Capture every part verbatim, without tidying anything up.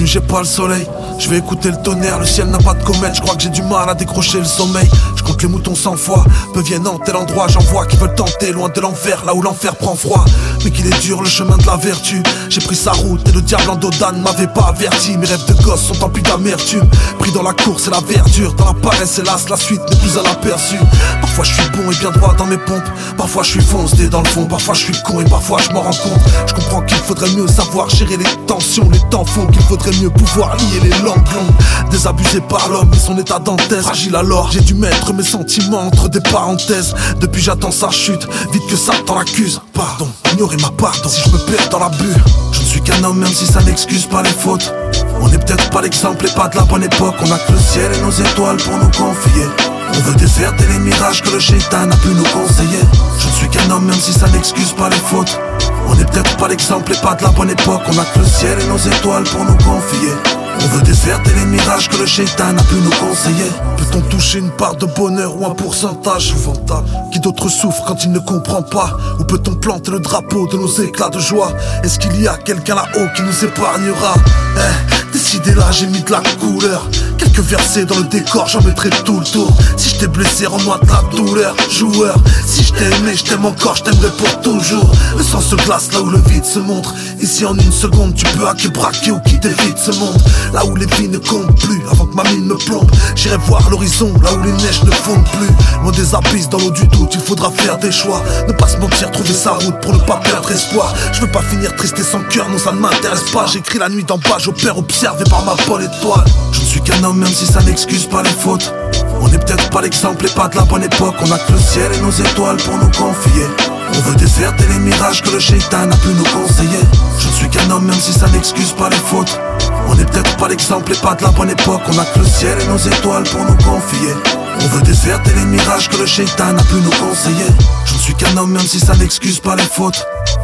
j'ai pas le soleil. Je vais écouter le tonnerre, le ciel n'a pas de comète. Je crois que j'ai du mal à décrocher le sommeil. Je compte les moutons cent fois, peu viennent en tel endroit. J'en vois qui veulent tenter loin de l'enfer, là où l'enfer prend froid. Mais qu'il est dur le chemin de la vertu. J'ai pris sa route et le diable en dodan ne m'avait pas averti. Mes rêves de gosse sont emplis d'amertume. Pris dans la course et la verdure, dans la paresse hélas la suite n'est plus à l'aperçu. Parfois je suis bon et bien droit dans mes pompes. Parfois je suis foncé dans le fond, parfois je suis con et parfois je m'en rends compte. Je comprends qu'il faudrait mieux savoir gérer les tensions. Les temps font qu'il faudrait mieux pouvoir lier les langues longues. Désabusé par l'homme et son état d'antenne. Fragile alors, j'ai dû mettre mes sentiments entre des parenthèses. Depuis j'attends sa chute, vite que Satan l'accuse. Pardon, ignorez ma pardon si je me perds dans la bulle. Je ne suis qu'un homme même si ça n'excuse pas les fautes. On n'est peut-être pas l'exemple et pas de la bonne époque. On a que le ciel et nos étoiles pour nous confier. On veut déserter les mirages que le shaitan a pu nous conseiller. Je ne suis qu'un homme même si ça n'excuse pas les fautes. On n'est peut-être pas l'exemple et pas de la bonne époque. On a que le ciel et nos étoiles pour nous confier. On veut déserter les mirages que le shaitan a pu nous conseiller. Peut-on toucher une part de bonheur ou un pourcentage souvent? Qui d'autre souffre quand il ne comprend pas? Ou peut-on planter le drapeau de nos éclats de joie? Est-ce qu'il y a quelqu'un là-haut qui nous épargnera? Eh, décidé là j'ai mis de la couleur. Quelques versets dans le décor, j'en mettrai tout le tour. Si je t'ai blessé, rends-moi de la douleur. Joueur, si je t'ai aimé, je t'aime encore, je t'aimerai pour toujours. Le sang se glace là où le vide se montre. Ici en une seconde, tu peux hacker, braquer ou quitter vite ce monde. Là où les vies ne comptent plus, avant que ma mine me plombe. J'irai voir l'horizon, là où les neiges ne fondent plus. Loin des abysses, dans l'eau du doute, il faudra faire des choix. Ne pas se mentir, trouver sa route pour ne pas perdre espoir. Je veux pas finir triste et sans cœur, non ça ne m'intéresse pas. J'écris la nuit d'en bas, j'opère observé par ma bonne étoile. Je ne suis qu'un homme même si ça n'excuse pas les fautes. On n'est peut-être pas l'exemple et pas de la bonne époque. On a que le ciel et nos étoiles pour nous confier. On veut déserter les mirages que le shaitan a pu nous conseiller. Je ne suis qu'un homme même si ça n'excuse pas les fautes. On n'est peut-être pas l'exemple et pas de la bonne époque. On a que le ciel et nos étoiles pour nous confier. On veut déserter les mirages que le shaitan a pu nous conseiller. Je ne suis qu'un homme même si ça n'excuse pas les fautes.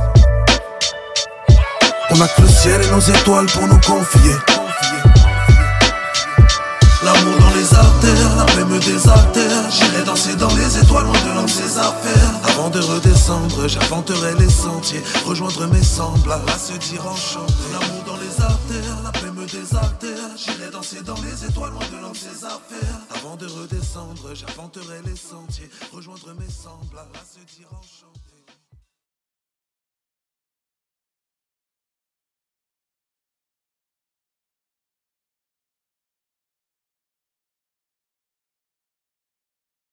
On a que le ciel et nos étoiles pour nous confier. L'amour dans les artères, la paix me désaltère. J'irai danser dans les étoiles, loin de l'homme ses affaires. Avant de redescendre, j'inventerai les sentiers. Rejoindre mes semblables, à se dire enchanté. L'amour dans les artères, la paix me désaltère. J'irai danser dans les étoiles, loin de l'homme ses affaires. Avant de redescendre, j'inventerai les sentiers. Rejoindre mes semblables, à se dire enchanté.